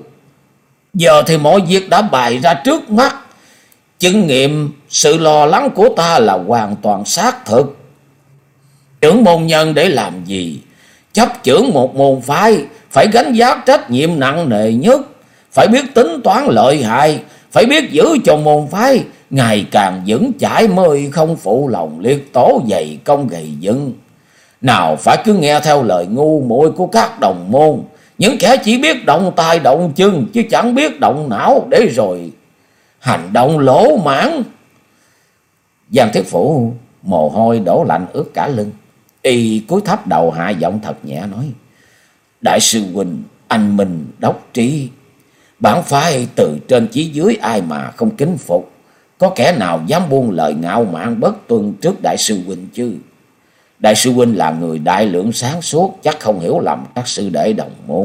Giờ thì mọi việc đã bày ra trước mắt, chứng nghiệm sự lo lắng của ta là hoàn toàn xác thực. Trưởng môn nhân để làm gì? Chấp chưởng một môn phái phải gánh vác trách nhiệm nặng nề nhất, phải biết tính toán lợi hại, phải biết giữ cho môn phái ngày càng vững chãi mới không phụ lòng liệt tổ dày công gầy dựng. Nào phải cứ nghe theo lời ngu muội của các đồng môn, những kẻ chỉ biết động tay động chân chứ chẳng biết động não, để rồi hành động lỗ mãn. Giang Thiết Phủ mồ hôi đổ lạnh ướt cả lưng, y cúi thấp đầu hạ giọng thật nhẹ nói. Đại sư huynh, anh minh đốc trí, bản phái từ trên chí dưới ai mà không kính phục. Có kẻ nào dám buông lời ngạo mạn bất tuân trước đại sư huynh chứ? Đại sư huynh là người đại lượng sáng suốt, chắc không hiểu lầm các sư đệ đồng môn.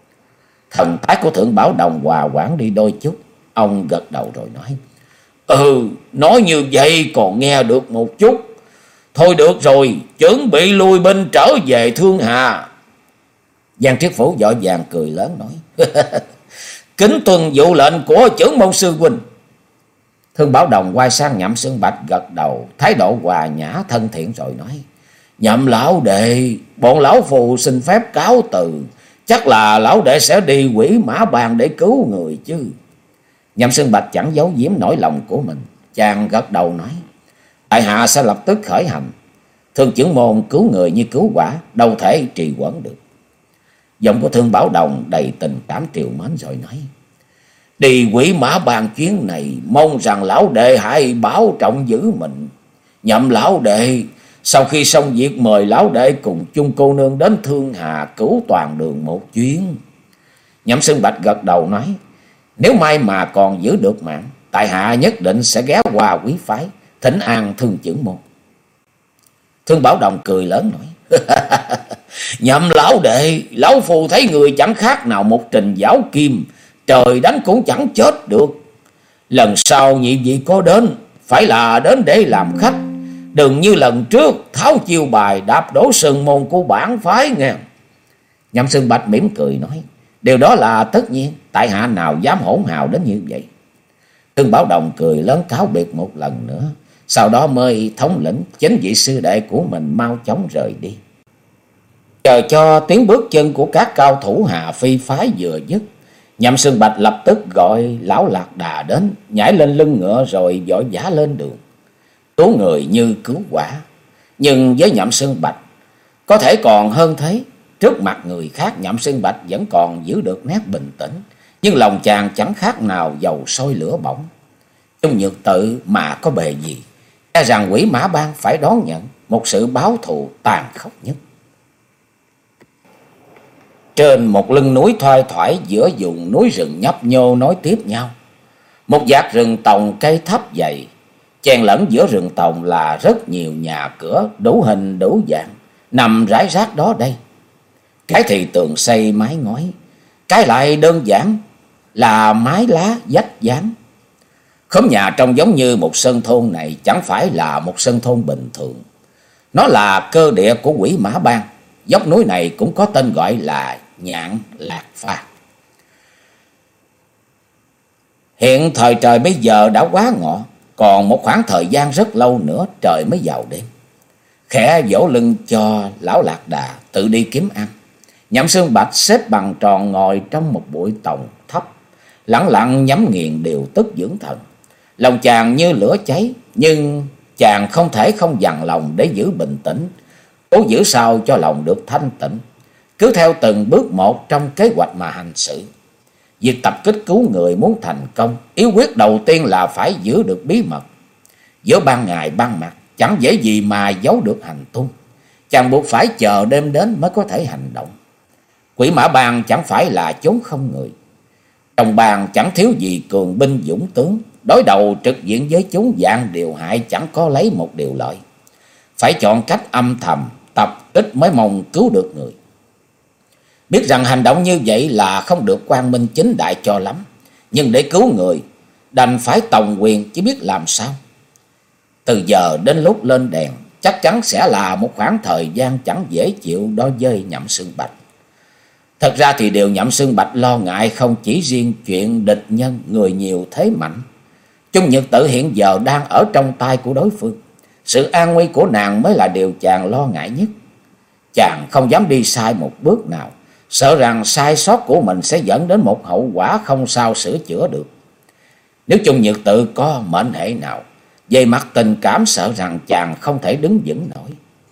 Thần thái của Thượng Bảo Đồng hòa hoãn đi đôi chút, ông gật đầu rồi nói. Ừ, nói như vậy còn nghe được một chút. Thôi được rồi, chuẩn bị lui binh trở về Thương Hà. Giang Triết Phủ vội vàng cười lớn nói. Kính tuân vụ lệnh của trưởng môn sư huynh. Thương Bảo Đồng quay sang Nhậm Xương Bạch gật đầu, thái độ hòa nhã thân thiện rồi nói. Nhậm lão đệ, bọn lão phù xin phép cáo từ. Chắc là lão đệ sẽ đi Quỷ Mã Bang để cứu người chứ. Nhậm Xương Bạch chẳng giấu giếm nỗi lòng của mình, chàng gật đầu nói. Tại hạ sẽ lập tức khởi hành. Thương trưởng môn cứu người như cứu quả, đâu thể trì hoãn được. Giọng của Thương Bảo Đồng đầy tình cảm triều mến rồi nói. Đi Quỷ Mã Bang chuyến này, mong rằng lão đệ hãy bảo trọng giữ mình. Nhậm lão đệ, sau khi xong việc mời lão đệ cùng chung cô nương đến Thương Hà cứu toàn đường một chuyến. Nhậm Xương Bạch gật đầu nói. Nếu may mà còn giữ được mạng, tại hạ nhất định sẽ ghé qua quý phái thỉnh an Thương trưởng môn. Thương Bảo Đồng cười lớn nói. Nhậm lão đệ, lão phù thấy người chẳng khác nào một trình giáo kim, trời đánh cũng chẳng chết được. Lần sau nhị vị có đến, phải là đến để làm khách, đừng như lần trước tháo chiêu bài đạp đổ sơn môn của bản phái nghe. Nhậm Xương Bạch mỉm cười nói, điều đó là tất nhiên, tại hạ nào dám hỗn hào đến như vậy. Trương Bảo Đồng cười lớn cáo biệt một lần nữa, sau đó mới thống lĩnh chính vị sư đệ của mình mau chóng rời đi. Chờ cho tiếng bước chân của các cao thủ Hà Phi phái vừa dứt, Nhậm Xương Bạch lập tức gọi lão Lạc Đà đến, nhảy lên lưng ngựa rồi vội vã lên đường. Cứu người như cứu quả, nhưng với Nhậm Xương Bạch có thể còn hơn thế. Trước mặt người khác, Nhậm Xương Bạch vẫn còn giữ được nét bình tĩnh, nhưng lòng chàng chẳng khác nào dầu sôi lửa bỏng. Chung Nhược Tự mà có bề gì, e rằng Quỷ Mã Bang phải đón nhận một sự báo thù tàn khốc nhất. Trên một lưng núi thoai thoải giữa vùng núi rừng nhấp nhô nối tiếp nhau, một dạt rừng tòng cây thấp dày, chèn lẫn giữa rừng tòng là rất nhiều nhà cửa đủ hình đủ dạng nằm rải rác đó đây. Cái thì tường xây mái ngói, cái lại đơn giản là mái lá vách dán. Khóm nhà trông giống như một sơn thôn này chẳng phải là một sơn thôn bình thường. Nó là cơ địa của Quỷ Mã Bang. Dốc núi này cũng có tên gọi là Nhạn Lạc Pha. Hiện thời trời bây giờ đã quá ngọ, còn một khoảng thời gian rất lâu nữa trời mới vào đêm. Khẽ vỗ lưng cho lão Lạc Đà tự đi kiếm ăn, Nhậm Xương Bạch xếp bằng tròn ngồi trong một bụi tòng thấp, lặng lặng nhắm nghiền điều tức dưỡng thần. Lòng chàng như lửa cháy, nhưng chàng không thể không dằn lòng để giữ bình tĩnh, cố giữ sao cho lòng được thanh tịnh, cứ theo từng bước một trong kế hoạch mà hành sự. Việc tập kích cứu người muốn thành công, yếu quyết đầu tiên là phải giữ được bí mật. Giữa ban ngày ban mặt chẳng dễ gì mà giấu được hành tung, chàng buộc phải chờ đêm đến mới có thể hành động. Quỷ Mã Bang chẳng phải là chốn không người, trong bang chẳng thiếu gì cường binh dũng tướng, đối đầu trực diện với chúng dạng điều hại chẳng có lấy một điều lợi. Phải chọn cách âm thầm tập kích mới mong cứu được người. Biết rằng hành động như vậy là không được quang minh chính đại cho lắm, nhưng để cứu người đành phải tòng quyền chứ biết làm sao. Từ giờ đến lúc lên đèn chắc chắn sẽ là một khoảng thời gian chẳng dễ chịu đối với Nhậm Xương Bạch. Thật ra thì điều Nhậm Xương Bạch lo ngại không chỉ riêng chuyện địch nhân người nhiều thế mạnh. Chung Nhược Tự hiện giờ đang ở trong tay của đối phương, sự an nguy của nàng mới là điều chàng lo ngại nhất. Chàng không dám đi sai một bước nào, sợ rằng sai sót của mình sẽ dẫn đến một hậu quả không sao sửa chữa được. Nếu Chung Nhược Tự có mệnh hệ nào, về mặt tình cảm sợ rằng chàng không thể đứng vững nổi.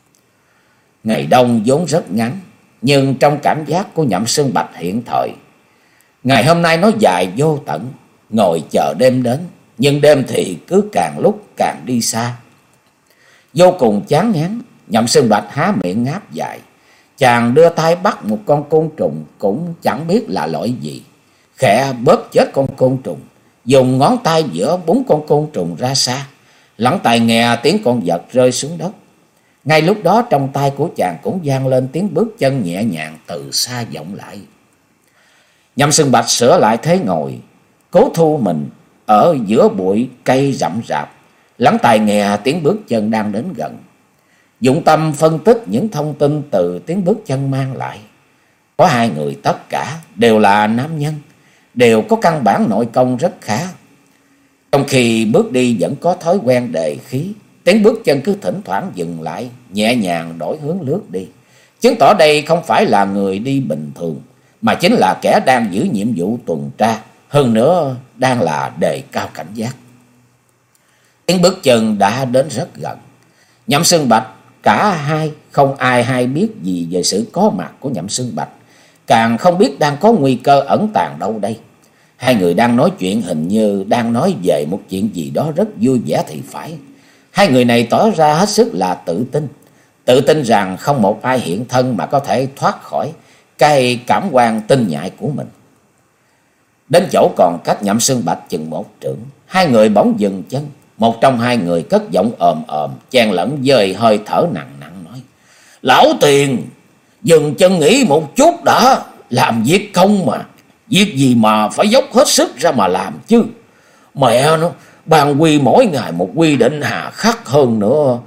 Ngày đông vốn rất ngắn, nhưng trong cảm giác của Nhậm Xương Bạch hiện thời, ngày hôm nay nó dài vô tận. Ngồi chờ đêm đến, nhưng đêm thì cứ càng lúc càng đi xa. Vô cùng chán ngán, Nhậm Xương Bạch há miệng ngáp dài. Chàng đưa tay bắt một con côn trùng cũng chẳng biết là loại gì, khẽ bóp chết con côn trùng, dùng ngón tay giữa bốn con côn trùng ra xa, lắng tai nghe tiếng con vật rơi xuống đất. Ngay lúc đó trong tay của chàng cũng vang lên tiếng bước chân nhẹ nhàng từ xa vọng lại. Nhậm Xương Bạch sửa lại thế ngồi, cố thu mình ở giữa bụi cây rậm rạp, lắng tai nghe tiếng bước chân đang đến gần, dụng tâm phân tích những thông tin từ tiếng bước chân mang lại. Có hai người tất cả đều là nam nhân, đều có căn bản nội công rất khá. Trong khi bước đi vẫn có thói quen đề khí, tiếng bước chân cứ thỉnh thoảng dừng lại, nhẹ nhàng đổi hướng lướt đi, chứng tỏ đây không phải là người đi bình thường, mà chính là kẻ đang giữ nhiệm vụ tuần tra, hơn nữa đang là đề cao cảnh giác. Tiếng bước chân đã đến rất gần. Nhậm Xương Bạch cả hai không ai hay biết gì về sự có mặt của Nhậm Xương Bạch, càng không biết đang có nguy cơ ẩn tàng đâu đây. Hai người đang nói chuyện, hình như đang nói về một chuyện gì đó rất vui vẻ thì phải. Hai người này tỏ ra hết sức là tự tin, tự tin rằng không một ai hiện thân mà có thể thoát khỏi cái cảm quan tinh nhạy của mình. Đến chỗ còn cách Nhậm Xương Bạch chừng một trượng, hai người bỗng dừng chân. Một trong hai người cất giọng ồm ồm, chen lẫn với hơi thở nặng nặng nói: "Lão Tiền, dừng chân nghỉ một chút đã, làm việc không mà, việc gì mà phải dốc hết sức ra mà làm chứ. Mẹ nó, ban quy mỗi ngày một quy định hà khắc hơn nữa,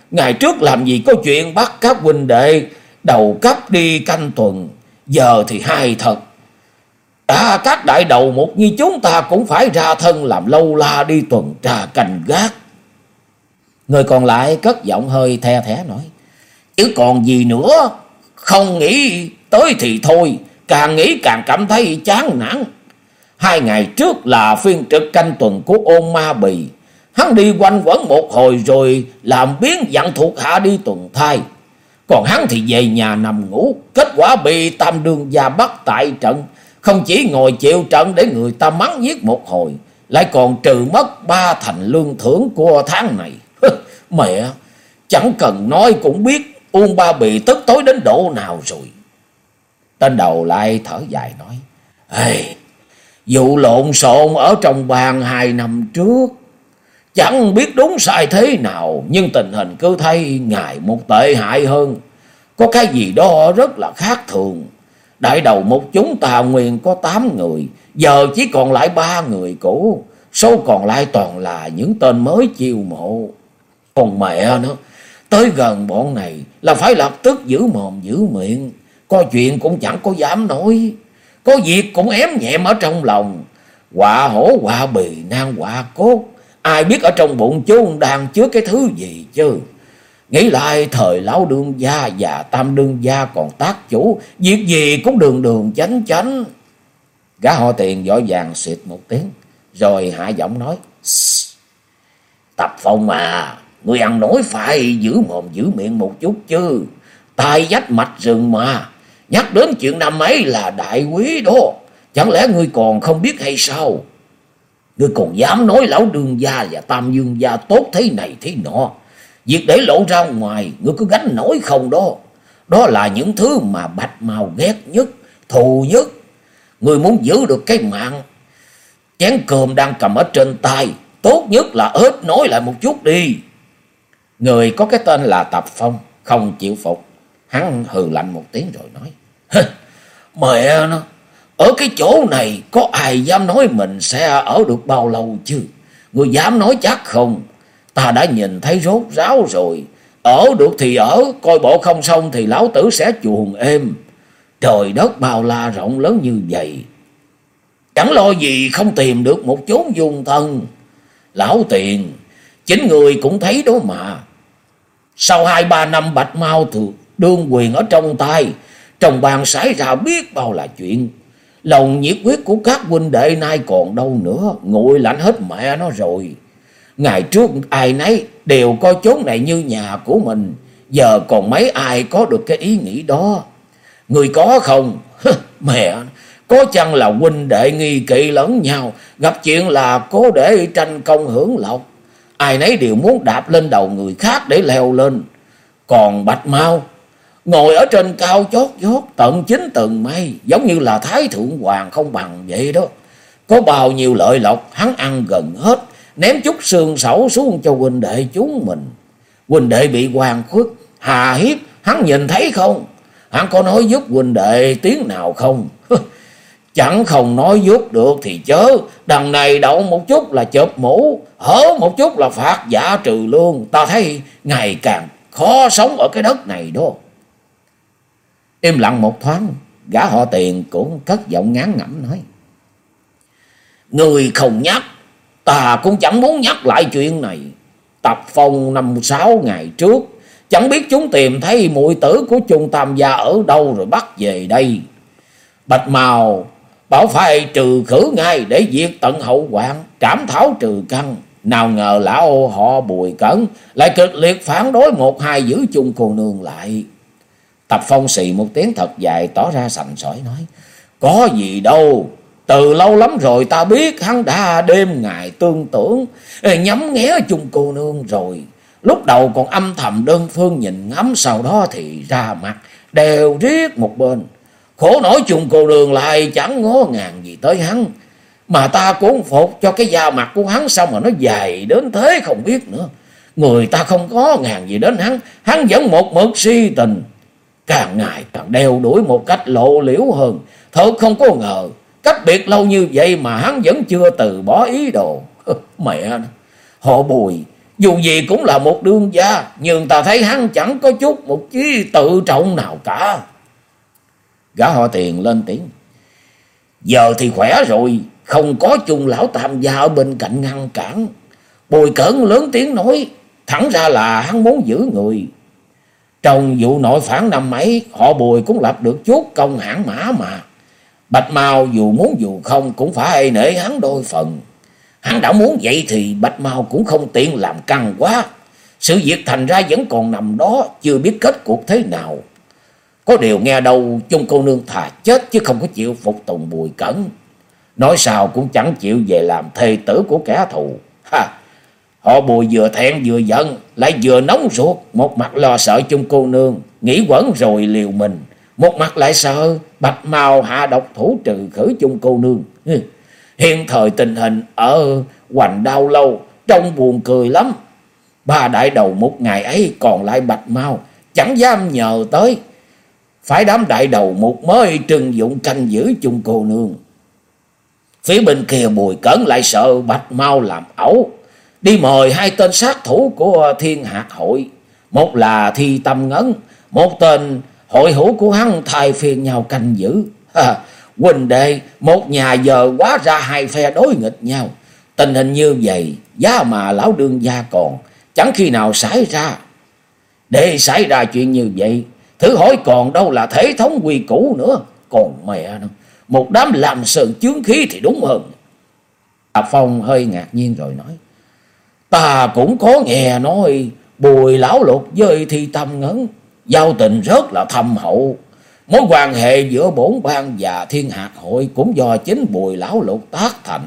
Ngày trước làm gì có chuyện bắt các huynh đệ đầu cấp đi canh tuần, giờ thì hay thật. À, các đại đầu mục như chúng ta cũng phải ra thân làm lâu la đi tuần tra canh gác. Người còn lại cất giọng hơi the thé nói: Chứ còn gì nữa, không nghĩ tới thì thôi, càng nghĩ càng cảm thấy chán nản. Hai ngày trước là phiên trực canh tuần của Ôn Ma Bì, hắn đi quanh quẩn một hồi rồi làm biến dặn thuộc hạ đi tuần thay. Còn hắn thì về nhà nằm ngủ, kết quả bị Tam Đương gia bắt tại trận. Không chỉ ngồi chịu trận để người ta mắng nhiếc một hồi, lại còn trừ mất ba thành lương thưởng của tháng này. Mẹ, chẳng cần nói cũng biết Ôn Ba Bì tức tối đến độ nào rồi. Tên đầu lại thở dài nói: Ê, vụ lộn xộn ở trong bang hai năm trước, chẳng biết đúng sai thế nào, nhưng tình hình cứ thấy ngày một tệ hại hơn. Có cái gì đó rất là khác thường. Đại đầu mục chúng ta nguyên có tám người, giờ chỉ còn lại ba người cũ, số còn lại toàn là những tên mới chiêu mộ. Còn mẹ nó, tới gần bọn này là phải lập tức giữ mồm giữ miệng, có chuyện cũng chẳng có dám nói, có việc cũng ém nhẹm ở trong lòng. Họa hổ họa bì nan họa cốt, ai biết ở trong bụng chúng đang chứa cái thứ gì chứ. Nghĩ lại thời Lão Đương gia và Tam Đương gia còn tác chủ, việc gì cũng đường đường chánh chánh. Gã họ Tiền vội vàng xịt một tiếng, rồi hạ giọng nói: Tập Phong mà, người ăn nói phải giữ mồm giữ miệng một chút chứ. Tai vách mạch rừng mà, nhắc đến chuyện năm ấy là đại quý đó, chẳng lẽ ngươi còn không biết hay sao? Ngươi còn dám nói Lão Đương gia và Tam Dương gia tốt thế này thế nọ, việc để lộ ra ngoài ngươi cứ gánh nổi không đó. Đó là những thứ mà Bạch Mao ghét nhất, thù nhất. Ngươi muốn giữ được cái mạng chén cơm đang cầm ở trên tay, tốt nhất là ớt nói lại một chút đi. Người có cái tên là Tập Phong không chịu phục, hắn hừ lạnh một tiếng rồi nói: Mẹ nó, ở cái chỗ này có ai dám nói mình sẽ ở được bao lâu chứ? Người dám nói chắc không? Ta đã nhìn thấy rốt ráo rồi. Ở được thì ở, coi bộ không xong thì lão tử sẽ chuồn êm. Trời đất bao la rộng lớn như vậy, chẳng lo gì không tìm được một chốn dung thân. Lão Tiền, chính người cũng thấy đó mà. Sau hai ba năm Bạch Mao thường đương quyền ở trong tay, trong bang xảy ra biết bao là chuyện. Lòng nhiệt huyết của các huynh đệ nay còn đâu nữa, nguội lạnh hết mẹ nó rồi. Ngày trước ai nấy đều coi chốn này như nhà của mình, giờ còn mấy ai có được cái ý nghĩ đó. Người có không? Mẹ, có chăng là huynh đệ nghi kỵ lẫn nhau, gặp chuyện là cố để tranh công hưởng lộc. Ai nấy đều muốn đạp lên đầu người khác để leo lên. Còn Bạch Mao ngồi ở trên cao chót vót tận chín tầng mây, giống như là Thái Thượng Hoàng không bằng vậy đó. Có bao nhiêu lợi lộc hắn ăn gần hết, ném chút xương sẩu xuống cho huynh đệ chúng mình. Huynh đệ bị oan khuất hà hiếp, hắn nhìn thấy không? Hắn có nói giúp huynh đệ tiếng nào không? Chẳng không nói giúp được thì chớ, đằng này đậu một chút là chộp mũ, hở một chút là phạt giả trừ lương. Ta thấy ngày càng khó sống ở cái đất này đó. Im lặng một thoáng, gã họ Tiền cũng cất giọng ngán ngẩm nói: Người không nhắc, ta cũng chẳng muốn nhắc lại chuyện này. Tập Phong năm sáu ngày trước, chẳng biết chúng tìm thấy muội tử của Trung Tam gia ở đâu rồi bắt về đây. Bạch Mao bảo phải trừ khử ngay để diệt tận hậu hoạn, trảm thảo trừ căn. Nào ngờ lão họ Bùi Cẩn lại cực liệt phản đối một hai giữ chung cô nương lại. Tập Phong xì một tiếng thật dài, tỏ ra sành sỏi nói: Có gì đâu, từ lâu lắm rồi ta biết hắn đã đêm ngày tương tưởng, nhắm nghé chung cô nương rồi. Lúc đầu còn âm thầm đơn phương nhìn ngắm, sau đó thì ra mặt đều riết một bên. Khổ nổi chung cô nương lại chẳng ngó ngàng gì tới hắn, mà ta cũng phục cho cái da mặt của hắn sao mà nó dài đến thế không biết nữa. Người ta không có ngàng gì đến hắn, hắn vẫn một mực si tình, càng ngày càng đeo đuổi một cách lộ liễu hơn. Thật không có ngờ cách biệt lâu như vậy mà hắn vẫn chưa từ bỏ ý đồ. Mẹ nó, họ Bùi Dù gì cũng là một đương gia, nhưng ta thấy hắn chẳng có chút một chí tự trọng nào cả. Gã họ Tiền lên tiếng. Giờ thì khỏe rồi, không có chung lão tam gia ở bên cạnh ngăn cản. Bùi Cẩn lớn tiếng nói, thẳng ra là hắn muốn giữ người. Trong vụ nội phản năm ấy, họ Bùi cũng lập được chút công hãn mã mà. Bạch Mao dù muốn dù không cũng phải nể hắn đôi phần. Hắn đã muốn vậy thì Bạch Mao cũng không tiện làm căng quá. Sự việc thành ra vẫn còn nằm đó, chưa biết kết cuộc thế nào. Có điều nghe đâu chung cô nương thà chết chứ không có chịu phục tùng Bùi Cẩn. Nói sao cũng chẳng chịu về làm thê tử của kẻ thù. Ha! Họ Bùi vừa thẹn vừa giận, lại vừa nóng ruột. Một mặt lo sợ chung cô nương, nghĩ quẩn rồi liều mình. Một mặt lại sợ Bạch Mao hạ độc thủ trừ khử chung cô nương. Hiện thời tình hình ở Hoành Đao Lâu trông buồn cười lắm. Ba đại đầu một ngày ấy còn lại Bạch Mao chẳng dám nhờ tới. Phải đám đại đầu một mới trừng dụng canh giữ chung cô nương. Phía bên kia Bùi Cẩn lại sợ Bạch Mao làm ẩu, đi mời hai tên sát thủ của Thiên Hạt hội. Một là Thi Tâm Ngấn, một tên hội hữu của hắn thay phiên nhau canh giữ. Ha, huynh đệ một nhà giờ quá ra hai phe đối nghịch nhau. Tình hình như vậy, giá mà lão đương gia còn chẳng khi nào xảy ra. Để xảy ra chuyện như vậy, thử hỏi còn đâu là thể thống quy củ nữa. Còn mẹ nó, một đám làm sơn chướng khí thì đúng hơn. Tạ Phong hơi ngạc nhiên rồi nói, ta cũng có nghe nói Bùi lão lục với Thi Tâm Ngấn giao tình rất là thâm hậu. Mối quan hệ giữa bổn bang và Thiên Hạt hội cũng do chính Bùi lão lục tác thành.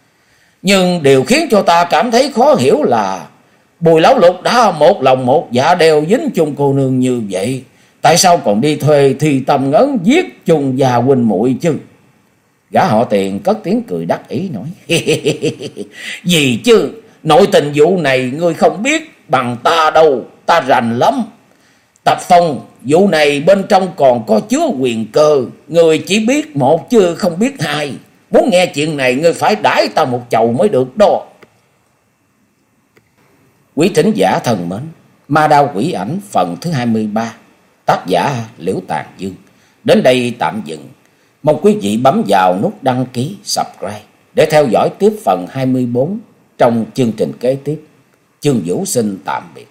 Nhưng điều khiến cho ta cảm thấy khó hiểu là Bùi lão lục đã một lòng một dạ đều dính chung cô nương như vậy, tại sao còn đi thuê Thi Tâm Ngấn giết chung gia huynh muội chứ? Gã họ Tiền cất tiếng cười đắc ý nói, gì chứ, nội tình vụ này ngươi không biết bằng ta đâu, ta rành lắm. Tập Phong, vụ này bên trong còn có chứa quyền cơ, ngươi chỉ biết một chứ không biết hai. Muốn nghe chuyện này ngươi phải đãi ta một chầu mới được đó. Quý thính giả thân mến, Ma Đao Quỷ Ảnh phần thứ hai mươi ba, tác giả Liễu Tàn Dương đến đây tạm dừng. Mong quý vị bấm vào nút đăng ký, subscribe để theo dõi tiếp phần hai mươi bốn trong chương trình kế tiếp. Chương Vũ xin tạm biệt.